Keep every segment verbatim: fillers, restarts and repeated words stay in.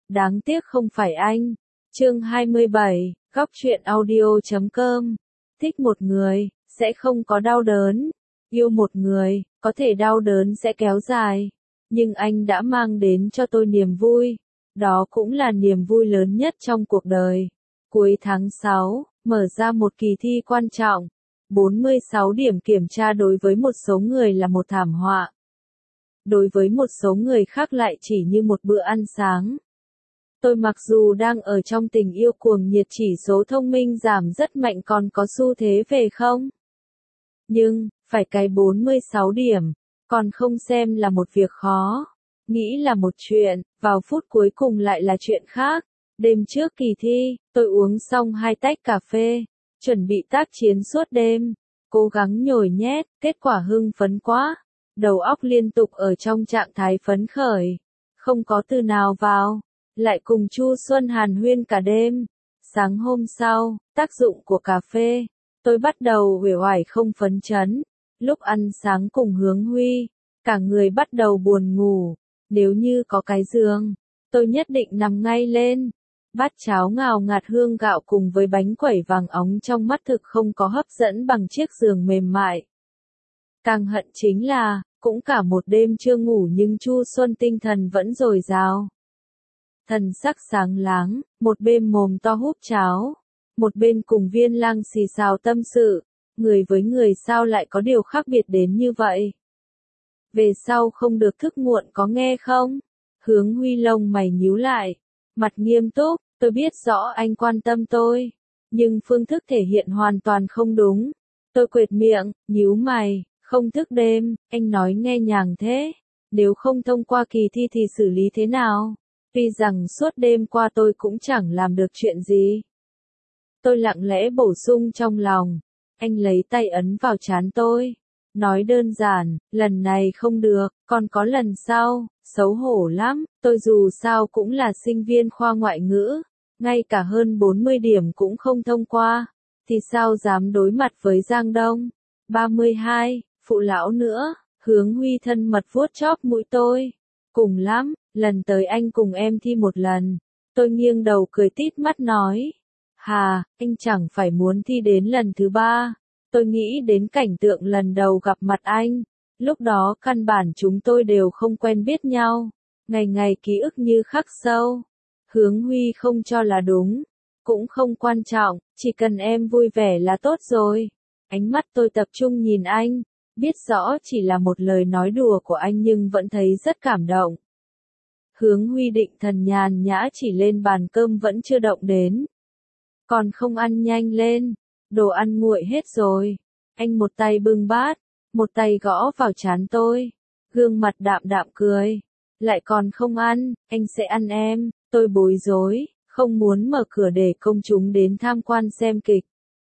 Đáng tiếc không phải anh. Chương hai mươi bảy, góc truyện audio chấm com. Thích một người, sẽ không có đau đớn. Yêu một người, có thể đau đớn sẽ kéo dài. Nhưng anh đã mang đến cho tôi niềm vui. Đó cũng là niềm vui lớn nhất trong cuộc đời. Cuối tháng sáu, mở ra một kỳ thi quan trọng. bốn mươi sáu điểm kiểm tra đối với một số người là một thảm họa. Đối với một số người khác lại chỉ như một bữa ăn sáng. Tôi mặc dù đang ở trong tình yêu cuồng nhiệt, chỉ số thông minh giảm rất mạnh, còn có xu thế về không? Nhưng, phải cái bốn mươi sáu điểm, còn không xem là một việc khó. Nghĩ là một chuyện, vào phút cuối cùng lại là chuyện khác. Đêm trước kỳ thi, tôi uống xong hai tách cà phê, chuẩn bị tác chiến suốt đêm, cố gắng nhồi nhét, kết quả hưng phấn quá. Đầu óc liên tục ở trong trạng thái phấn khởi, không có từ nào vào, lại cùng Chu Xuân hàn huyên cả đêm. Sáng hôm sau, tác dụng của cà phê, tôi bắt đầu uể oải không phấn chấn. Lúc ăn sáng cùng Hướng Huy, cả người bắt đầu buồn ngủ. Nếu như có cái giường, tôi nhất định nằm ngay lên. Bát cháo ngào ngạt hương gạo cùng với bánh quẩy vàng óng trong mắt thực không có hấp dẫn bằng chiếc giường mềm mại. Càng hận chính là, cũng cả một đêm chưa ngủ nhưng Chu Xuân tinh thần vẫn dồi dào. Thần sắc sáng láng, một bên mồm to húp cháo, một bên cùng Viên Lang xì xào tâm sự, người với người sao lại có điều khác biệt đến như vậy. Về sau không được thức muộn có nghe không? Hướng Huy lông mày nhíu lại, mặt nghiêm túc, tôi biết rõ anh quan tâm tôi, nhưng phương thức thể hiện hoàn toàn không đúng. Tôi quệt miệng, nhíu mày, không thức đêm, anh nói nghe nhàng thế, nếu không thông qua kỳ thi thì xử lý thế nào? Tuy rằng suốt đêm qua tôi cũng chẳng làm được chuyện gì. Tôi lặng lẽ bổ sung trong lòng, anh lấy tay ấn vào trán tôi, nói đơn giản, lần này không được, còn có lần sau. Xấu hổ lắm, tôi dù sao cũng là sinh viên khoa ngoại ngữ, ngay cả hơn bốn mươi điểm cũng không thông qua, thì sao dám đối mặt với Giang Đông. ba mươi hai, phụ lão nữa, Hướng Huy thân mật vuốt chóp mũi tôi. Cùng lắm, lần tới anh cùng em thi một lần. Tôi nghiêng đầu cười tít mắt nói. Hà, anh chẳng phải muốn thi đến lần thứ ba. Tôi nghĩ đến cảnh tượng lần đầu gặp mặt anh. Lúc đó căn bản chúng tôi đều không quen biết nhau. Ngày ngày ký ức như khắc sâu. Hướng Huy không cho là đúng. Cũng không quan trọng, chỉ cần em vui vẻ là tốt rồi. Ánh mắt tôi tập trung nhìn anh. Biết rõ chỉ là một lời nói đùa của anh nhưng vẫn thấy rất cảm động. Hướng Huy định thần nhàn nhã chỉ lên bàn cơm vẫn chưa động đến. Còn không ăn nhanh lên, đồ ăn nguội hết rồi. Anh một tay bưng bát, một tay gõ vào trán tôi, gương mặt đạm đạm cười. Lại còn không ăn, anh sẽ ăn em. Tôi bối rối, không muốn mở cửa để công chúng đến tham quan xem kịch.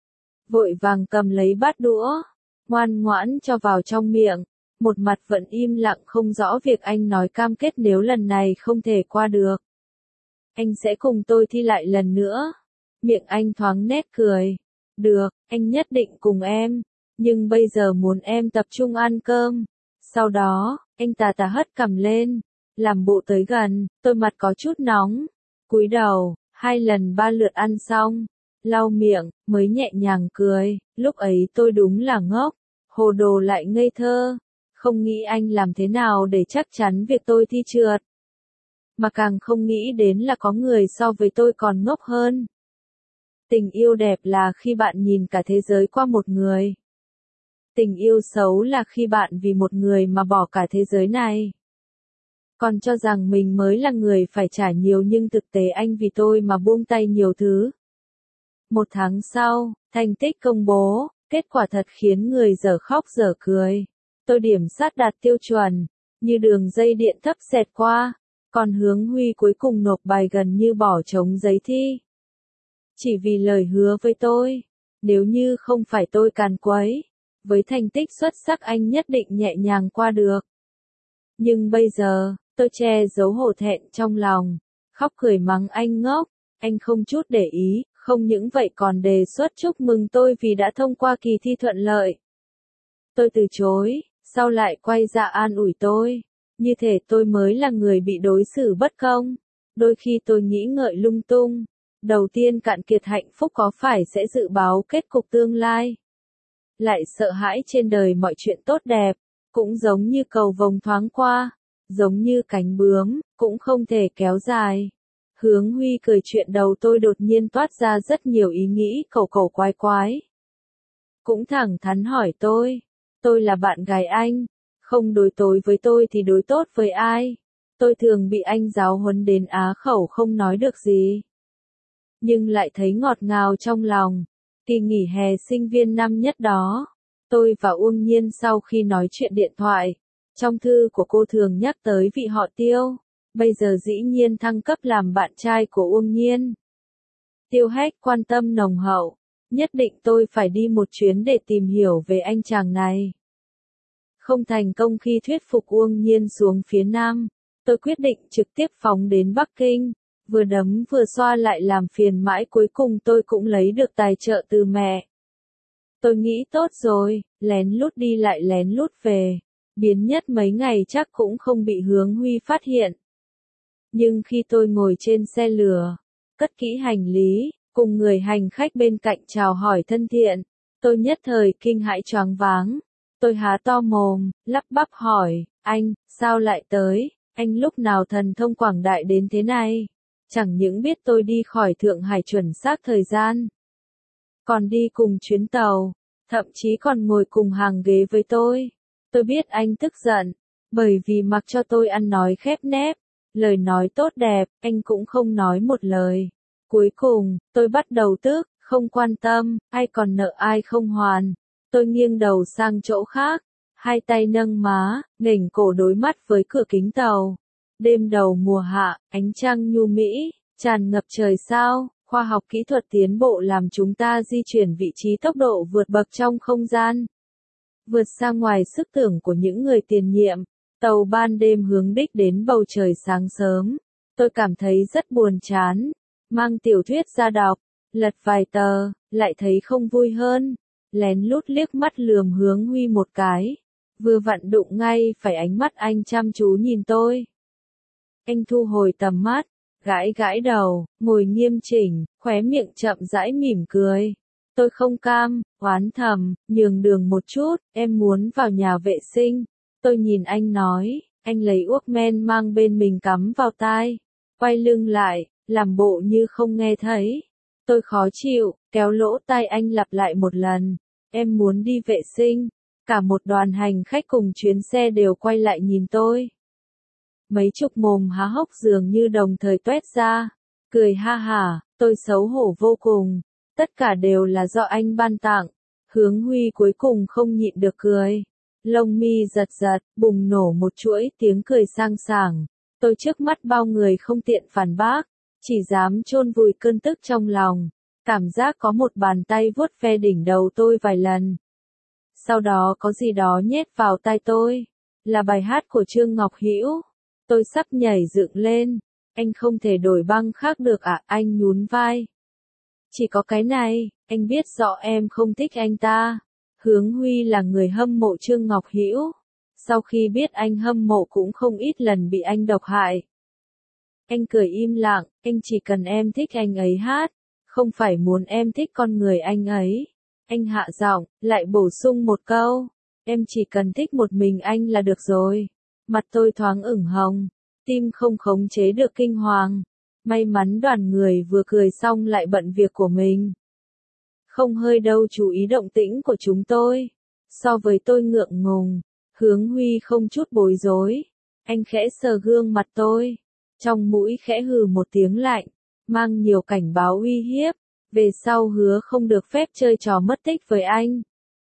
Vội vàng cầm lấy bát đũa, ngoan ngoãn cho vào trong miệng, một mặt vẫn im lặng không rõ việc anh nói cam kết nếu lần này không thể qua được. Anh sẽ cùng tôi thi lại lần nữa. Miệng anh thoáng nét cười. Được, anh nhất định cùng em, nhưng bây giờ muốn em tập trung ăn cơm. Sau đó, anh tà tà hất cằm lên, làm bộ tới gần, tôi mặt có chút nóng. Cúi đầu, hai lần ba lượt ăn xong, lau miệng, mới nhẹ nhàng cười. Lúc ấy tôi đúng là ngốc, hồ đồ lại ngây thơ. Không nghĩ anh làm thế nào để chắc chắn việc tôi thi trượt. Mà càng không nghĩ đến là có người so với tôi còn ngốc hơn. Tình yêu đẹp là khi bạn nhìn cả thế giới qua một người. Tình yêu xấu là khi bạn vì một người mà bỏ cả thế giới này. Còn cho rằng mình mới là người phải trả nhiều nhưng thực tế anh vì tôi mà buông tay nhiều thứ. Một tháng sau, thành tích công bố, kết quả thật khiến người dở khóc dở cười. Tôi điểm sát đạt tiêu chuẩn, như đường dây điện thấp xẹt qua, còn Hướng Huy cuối cùng nộp bài gần như bỏ trống giấy thi. Chỉ vì lời hứa với tôi, nếu như không phải tôi càn quấy, với thành tích xuất sắc anh nhất định nhẹ nhàng qua được. Nhưng bây giờ, tôi che giấu hổ thẹn trong lòng, khóc cười mắng anh ngốc, anh không chút để ý, không những vậy còn đề xuất chúc mừng tôi vì đã thông qua kỳ thi thuận lợi. Tôi từ chối, sau lại quay ra an ủi tôi, như thể tôi mới là người bị đối xử bất công. Đôi khi tôi nghĩ ngợi lung tung. Đầu tiên cạn kiệt hạnh phúc có phải sẽ dự báo kết cục tương lai? Lại sợ hãi trên đời mọi chuyện tốt đẹp, cũng giống như cầu vồng thoáng qua, giống như cánh bướm, cũng không thể kéo dài. Hướng Huy cười chuyện đầu tôi đột nhiên toát ra rất nhiều ý nghĩ cầu cầu quái quái. Cũng thẳng thắn hỏi tôi, tôi là bạn gái anh, không đối tối với tôi thì đối tốt với ai? Tôi thường bị anh giáo huấn đến á khẩu không nói được gì. Nhưng lại thấy ngọt ngào trong lòng. Kỳ nghỉ hè sinh viên năm nhất đó, tôi và Uông Nhiên sau khi nói chuyện điện thoại, trong thư của cô thường nhắc tới vị họ Tiêu, bây giờ dĩ nhiên thăng cấp làm bạn trai của Uông Nhiên. Tiêu Hách quan tâm nồng hậu, nhất định tôi phải đi một chuyến để tìm hiểu về anh chàng này. Không thành công khi thuyết phục Uông Nhiên xuống phía Nam, tôi quyết định trực tiếp phóng đến Bắc Kinh. Vừa đấm vừa xoa lại làm phiền mãi cuối cùng tôi cũng lấy được tài trợ từ mẹ. Tôi nghĩ tốt rồi, lén lút đi lại lén lút về, biến nhất mấy ngày chắc cũng không bị Hướng Huy phát hiện. Nhưng khi tôi ngồi trên xe lửa, cất kỹ hành lý, cùng người hành khách bên cạnh chào hỏi thân thiện, tôi nhất thời kinh hãi choáng váng. Tôi há to mồm, lắp bắp hỏi, anh, sao lại tới, anh lúc nào thần thông quảng đại đến thế này? Chẳng những biết tôi đi khỏi Thượng Hải chuẩn xác thời gian, còn đi cùng chuyến tàu, thậm chí còn ngồi cùng hàng ghế với tôi. Tôi biết anh tức giận, bởi vì mặc cho tôi ăn nói khép nép, lời nói tốt đẹp, anh cũng không nói một lời. Cuối cùng, tôi bắt đầu tức, không quan tâm, ai còn nợ ai không hoàn. Tôi nghiêng đầu sang chỗ khác, hai tay nâng má, nghềnh cổ đối mắt với cửa kính tàu. Đêm đầu mùa hạ, ánh trăng nhu mỹ, tràn ngập trời sao, khoa học kỹ thuật tiến bộ làm chúng ta di chuyển vị trí tốc độ vượt bậc trong không gian. Vượt xa ngoài sức tưởng của những người tiền nhiệm, tàu ban đêm hướng đích đến bầu trời sáng sớm. Tôi cảm thấy rất buồn chán, mang tiểu thuyết ra đọc, lật vài tờ, lại thấy không vui hơn. Lén lút liếc mắt lườm Hướng Huy một cái, vừa vặn đụng ngay phải ánh mắt anh chăm chú nhìn tôi. Anh thu hồi tầm mắt, gãi gãi đầu, ngồi nghiêm chỉnh, khóe miệng chậm rãi mỉm cười. Tôi không cam, oán thầm, nhường đường một chút, em muốn vào nhà vệ sinh. Tôi nhìn anh nói, anh lấy uốc men mang bên mình cắm vào tai, quay lưng lại, làm bộ như không nghe thấy. Tôi khó chịu, kéo lỗ tai anh lặp lại một lần, em muốn đi vệ sinh. Cả một đoàn hành khách cùng chuyến xe đều quay lại nhìn tôi. Mấy chục mồm há hốc dường như đồng thời toét ra, cười ha hả, tôi xấu hổ vô cùng, tất cả đều là do anh ban tặng. Hướng Huy cuối cùng không nhịn được cười, lông mi giật giật, bùng nổ một chuỗi tiếng cười sang sảng. Tôi trước mắt bao người không tiện phản bác, chỉ dám chôn vùi cơn tức trong lòng, cảm giác có một bàn tay vuốt ve đỉnh đầu tôi vài lần. Sau đó có gì đó nhét vào tai tôi, là bài hát của Trương Ngọc Hữu. Tôi sắp nhảy dựng lên, anh không thể đổi băng khác được à, anh nhún vai. Chỉ có cái này, anh biết rõ em không thích anh ta. Hướng Huy là người hâm mộ Trương Ngọc Hữu. Sau khi biết anh hâm mộ cũng không ít lần bị anh độc hại. Anh cười im lặng, anh chỉ cần em thích anh ấy hát, không phải muốn em thích con người anh ấy. Anh hạ giọng, lại bổ sung một câu, em chỉ cần thích một mình anh là được rồi. Mặt tôi thoáng ửng hồng, tim không khống chế được kinh hoàng. May mắn đoàn người vừa cười xong lại bận việc của mình. Không hơi đâu chú ý động tĩnh của chúng tôi. So với tôi ngượng ngùng, Hướng Huy không chút bối rối. Anh khẽ sờ gương mặt tôi, trong mũi khẽ hừ một tiếng lạnh, mang nhiều cảnh báo uy hiếp. Về sau hứa không được phép chơi trò mất tích với anh.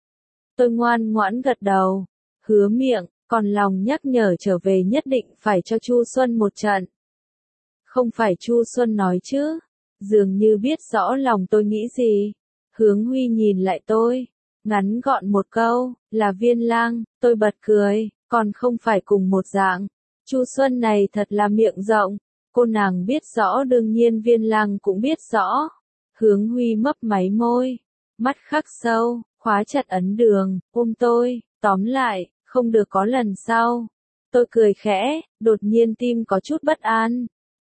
Tôi ngoan ngoãn gật đầu, hứa miệng, còn lòng nhắc nhở trở về nhất định phải cho Chu Xuân một trận. Không phải Chu Xuân nói chứ, dường như biết rõ lòng tôi nghĩ gì. Hướng Huy nhìn lại tôi, ngắn gọn một câu, là Viên Lang. Tôi bật cười, còn không phải cùng một dạng. Chu Xuân này thật là miệng rộng, cô nàng biết rõ đương nhiên Viên Lang cũng biết rõ. Hướng Huy mấp máy môi, mắt khắc sâu, khóa chặt ấn đường, ôm tôi, tóm lại, không được có lần sau. Tôi cười khẽ, đột nhiên tim có chút bất an.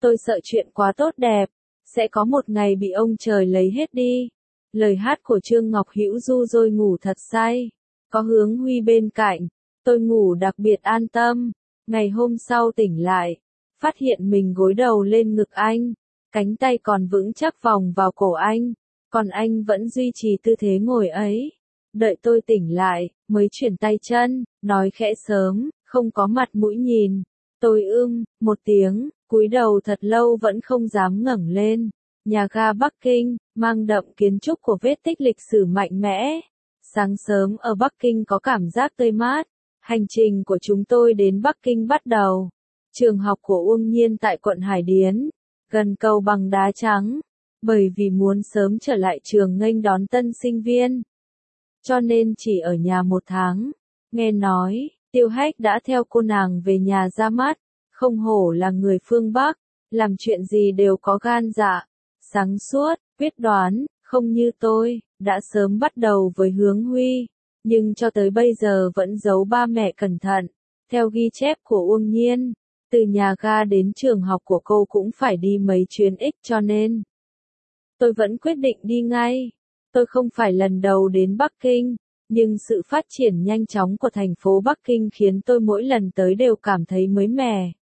Tôi sợ chuyện quá tốt đẹp, sẽ có một ngày bị ông trời lấy hết đi. Lời hát của Trương Ngọc Hữu du rồi ngủ thật say. Có Hướng Huy bên cạnh, tôi ngủ đặc biệt an tâm. Ngày hôm sau tỉnh lại, phát hiện mình gối đầu lên ngực anh, cánh tay còn vững chắc vòng vào cổ anh, còn anh vẫn duy trì tư thế ngồi ấy. Đợi tôi tỉnh lại, mới chuyển tay chân, nói khẽ sớm, không có mặt mũi nhìn. Tôi ưm, một tiếng, cúi đầu thật lâu vẫn không dám ngẩng lên. Nhà ga Bắc Kinh, mang đậm kiến trúc của vết tích lịch sử mạnh mẽ. Sáng sớm ở Bắc Kinh có cảm giác tươi mát. Hành trình của chúng tôi đến Bắc Kinh bắt đầu. Trường học của Uông Nhiên tại quận Hải Điến, gần cầu bằng đá trắng. Bởi vì muốn sớm trở lại trường nghênh đón tân sinh viên, cho nên chỉ ở nhà một tháng. Nghe nói, Tiêu Hách đã theo cô nàng về nhà ra mắt. Không hổ là người phương Bắc, làm chuyện gì đều có gan dạ, sáng suốt, quyết đoán, không như tôi, đã sớm bắt đầu với Hướng Huy, nhưng cho tới bây giờ vẫn giấu ba mẹ cẩn thận. Theo ghi chép của Uông Nhiên, từ nhà ga đến trường học của cô cũng phải đi mấy chuyến ích cho nên tôi vẫn quyết định đi ngay. Tôi không phải lần đầu đến Bắc Kinh, nhưng sự phát triển nhanh chóng của thành phố Bắc Kinh khiến tôi mỗi lần tới đều cảm thấy mới mẻ.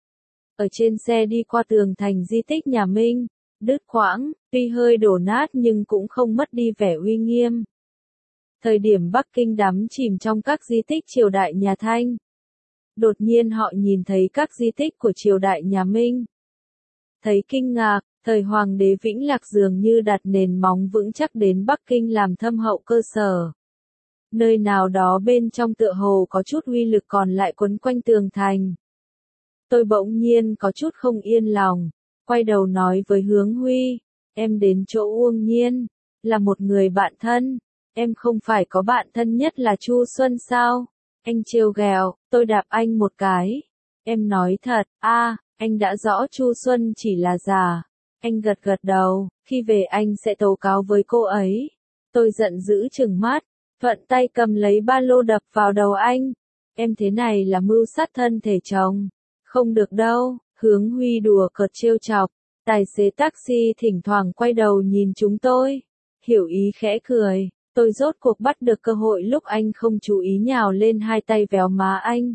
Ở trên xe đi qua tường thành di tích nhà Minh, đứt quãng, tuy hơi đổ nát nhưng cũng không mất đi vẻ uy nghiêm. Thời điểm Bắc Kinh đắm chìm trong các di tích triều đại nhà Thanh, đột nhiên họ nhìn thấy các di tích của triều đại nhà Minh. Thấy kinh ngạc, thời Hoàng đế Vĩnh Lạc dường như đặt nền móng vững chắc đến Bắc Kinh làm thâm hậu cơ sở. Nơi nào đó bên trong tựa hồ có chút uy lực còn lại quấn quanh tường thành. Tôi bỗng nhiên có chút không yên lòng, quay đầu nói với Hướng Huy, em đến chỗ Uông Nhiên, là một người bạn thân, em không phải có bạn thân nhất là Chu Xuân sao? Anh trêu ghẹo, tôi đạp anh một cái. Em nói thật, a, à, anh đã rõ Chu Xuân chỉ là giả. Anh gật gật đầu, khi về anh sẽ tố cáo với cô ấy. Tôi giận dữ trừng mắt, thuận tay cầm lấy ba lô đập vào đầu anh. Em thế này là mưu sát thân thể chồng. Không được đâu, Hướng Huy đùa cợt trêu chọc. Tài xế taxi thỉnh thoảng quay đầu nhìn chúng tôi. Hiểu ý khẽ cười, tôi rốt cuộc bắt được cơ hội lúc anh không chú ý nhào lên hai tay véo má anh.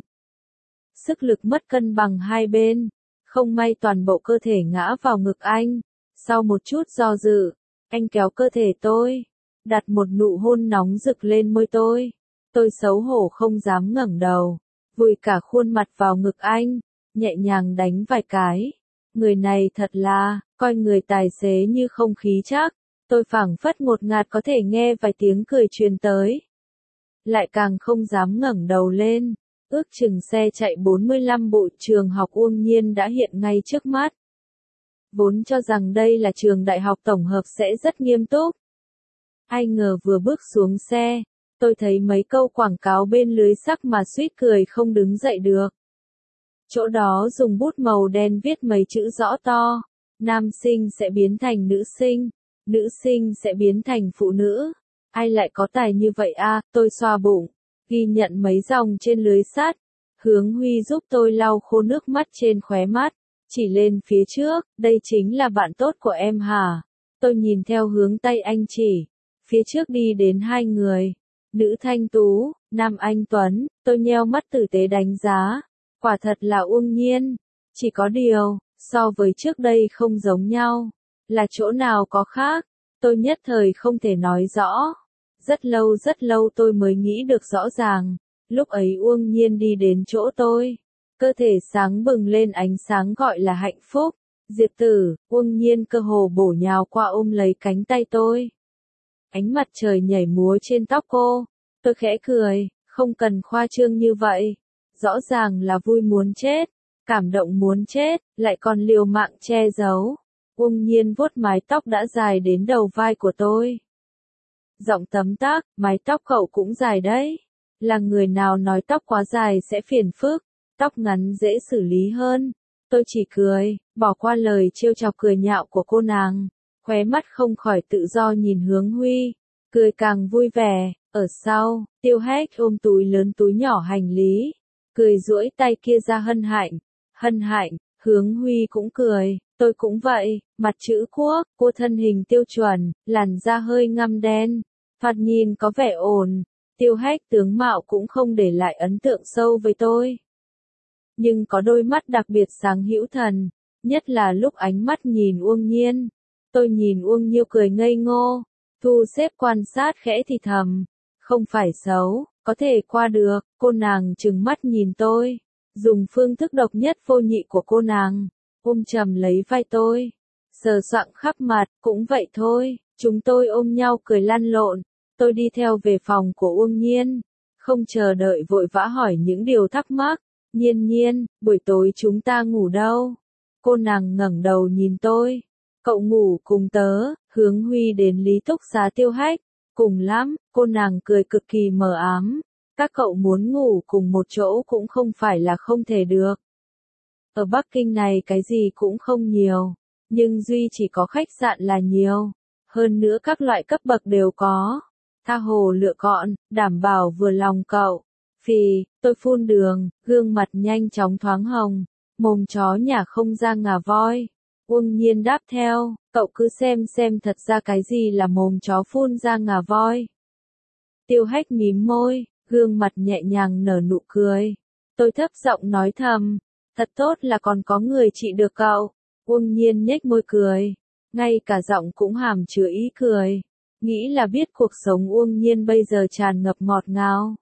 Sức lực mất cân bằng hai bên, không may toàn bộ cơ thể ngã vào ngực anh. Sau một chút do dự, anh kéo cơ thể tôi, đặt một nụ hôn nóng rực lên môi tôi. Tôi xấu hổ không dám ngẩng đầu, vùi cả khuôn mặt vào ngực anh, nhẹ nhàng đánh vài cái. Người này thật là, coi người tài xế như không khí chắc. Tôi phảng phất ngột ngạt có thể nghe vài tiếng cười truyền tới. Lại càng không dám ngẩng đầu lên. Ước chừng xe chạy bốn mươi lăm bộ trường học Uông Nhiên đã hiện ngay trước mắt. Vốn cho rằng đây là trường đại học tổng hợp sẽ rất nghiêm túc. Ai ngờ vừa bước xuống xe, tôi thấy mấy câu quảng cáo bên lưới sắc mà suýt cười không đứng dậy được. Chỗ đó dùng bút màu đen viết mấy chữ rõ to. Nam sinh sẽ biến thành nữ sinh, nữ sinh sẽ biến thành phụ nữ. Ai lại có tài như vậy a? À, tôi xoa bụng, ghi nhận mấy dòng trên lưới sắt. Hướng Huy giúp tôi lau khô nước mắt trên khóe mắt, chỉ lên phía trước, đây chính là bạn tốt của em hả? Tôi nhìn theo hướng tay anh chỉ, phía trước đi đến hai người, nữ thanh tú, nam anh tuấn. Tôi nheo mắt tử tế đánh giá, quả thật là Uông Nhiên, chỉ có điều, so với trước đây không giống nhau, là chỗ nào có khác, tôi nhất thời không thể nói rõ. Rất lâu rất lâu tôi mới nghĩ được rõ ràng, lúc ấy Uông Nhiên đi đến chỗ tôi, cơ thể sáng bừng lên ánh sáng gọi là hạnh phúc. Diệp Tử, Uông Nhiên cơ hồ bổ nhào qua ôm lấy cánh tay tôi. Ánh mặt trời nhảy múa trên tóc cô, tôi khẽ cười, không cần khoa trương như vậy, rõ ràng là vui muốn chết, cảm động muốn chết, lại còn liều mạng che giấu. Uông Nhiên vuốt mái tóc đã dài đến đầu vai của tôi. Giọng tấm tắc, mái tóc cậu cũng dài đấy. Là người nào nói tóc quá dài sẽ phiền phức, tóc ngắn dễ xử lý hơn. Tôi chỉ cười, bỏ qua lời trêu chọc cười nhạo của cô nàng, khóe mắt không khỏi tự do nhìn Hướng Huy, cười càng vui vẻ. Ở sau, Tiêu Hách ôm túi lớn túi nhỏ hành lý, cười duỗi tay kia ra hân hạnh, hân hạnh, Hướng Huy cũng cười, tôi cũng vậy, mặt chữ quốc, cô thân hình tiêu chuẩn, làn da hơi ngăm đen, thoạt nhìn có vẻ ổn. Tiêu Hách tướng mạo cũng không để lại ấn tượng sâu với tôi. Nhưng có đôi mắt đặc biệt sáng hữu thần, nhất là lúc ánh mắt nhìn Uông Nhiên. Tôi nhìn Uông Nhiêu cười ngây ngô, thu xếp quan sát khẽ thì thầm, không phải xấu, có thể qua được. Cô nàng trừng mắt nhìn tôi, dùng phương thức độc nhất vô nhị của cô nàng, ôm chầm lấy vai tôi, sờ soạng khắp mặt. Cũng vậy thôi, chúng tôi ôm nhau cười lăn lộn. Tôi đi theo về phòng của Uông Nhiên, không chờ đợi vội vã hỏi những điều thắc mắc. Nhiên Nhiên, buổi tối chúng ta ngủ đâu? Cô nàng ngẩng đầu nhìn tôi. Cậu ngủ cùng tớ. Hướng Huy đến Lý Túc Xá Tiêu Hách. Cùng lắm, cô nàng cười cực kỳ mờ ám. Các cậu muốn ngủ cùng một chỗ cũng không phải là không thể được. Ở Bắc Kinh này cái gì cũng không nhiều, nhưng duy chỉ có khách sạn là nhiều. Hơn nữa các loại cấp bậc đều có. Tha hồ lựa chọn, đảm bảo vừa lòng cậu. Phì, tôi phun đường, gương mặt nhanh chóng thoáng hồng, mồm chó nhà không ra ngà voi. Uông Nhiên đáp theo, cậu cứ xem xem thật ra cái gì là mồm chó phun ra ngà voi. Tiêu Hách mím môi, gương mặt nhẹ nhàng nở nụ cười. Tôi thấp giọng nói thầm, thật tốt là còn có người trị được cậu. Uông Nhiên nhếch môi cười, ngay cả giọng cũng hàm chứa ý cười. Nghĩ là biết cuộc sống Uông Nhiên bây giờ tràn ngập ngọt ngào.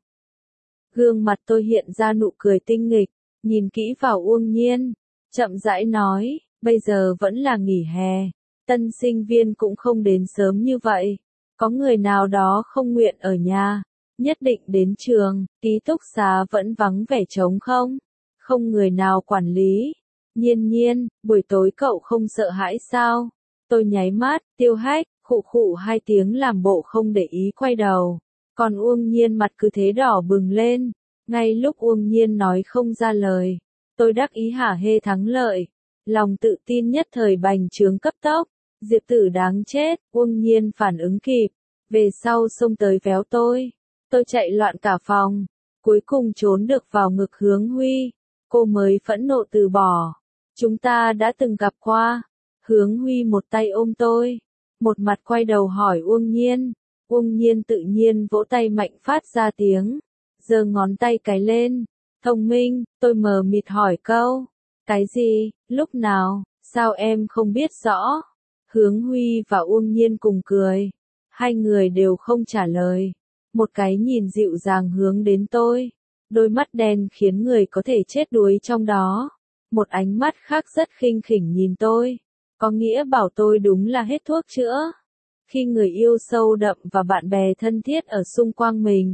Gương mặt tôi hiện ra nụ cười tinh nghịch, nhìn kỹ vào Uông Nhiên, chậm rãi nói, bây giờ vẫn là nghỉ hè, tân sinh viên cũng không đến sớm như vậy. Có người nào đó không nguyện ở nhà, nhất định đến trường, ký túc xá vẫn vắng vẻ trống không? Không người nào quản lý. Nhiên Nhiên, buổi tối cậu không sợ hãi sao? Tôi nháy mắt. Tiêu Hách, khụ khụ hai tiếng làm bộ không để ý quay đầu. Còn Uông Nhiên mặt cứ thế đỏ bừng lên. Ngay lúc Uông Nhiên nói không ra lời, tôi đắc ý hả hê thắng lợi. Lòng tự tin nhất thời bành trướng cấp tốc. Diệp Tử đáng chết. Uông Nhiên phản ứng kịp, về sau xông tới véo tôi. Tôi chạy loạn cả phòng, cuối cùng trốn được vào ngực Hướng Huy. Cô mới phẫn nộ từ bỏ. Chúng ta đã từng gặp qua. Hướng Huy một tay ôm tôi, một mặt quay đầu hỏi Uông Nhiên. Uông Nhiên tự nhiên vỗ tay mạnh phát ra tiếng, giơ ngón tay cái lên. Thông minh. Tôi mờ mịt hỏi câu. Cái gì? Lúc nào? Sao em không biết rõ? Hướng Huy và Uông Nhiên cùng cười. Hai người đều không trả lời. Một cái nhìn dịu dàng hướng đến tôi, đôi mắt đen khiến người có thể chết đuối trong đó. Một ánh mắt khác rất khinh khỉnh nhìn tôi, có nghĩa bảo tôi đúng là hết thuốc chữa. Khi người yêu sâu đậm và bạn bè thân thiết ở xung quanh mình,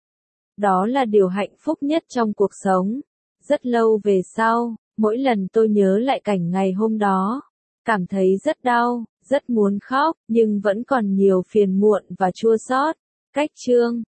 đó là điều hạnh phúc nhất trong cuộc sống. Rất lâu về sau, mỗi lần tôi nhớ lại cảnh ngày hôm đó, cảm thấy rất đau, rất muốn khóc, nhưng vẫn còn nhiều phiền muộn và chua xót. Cách chương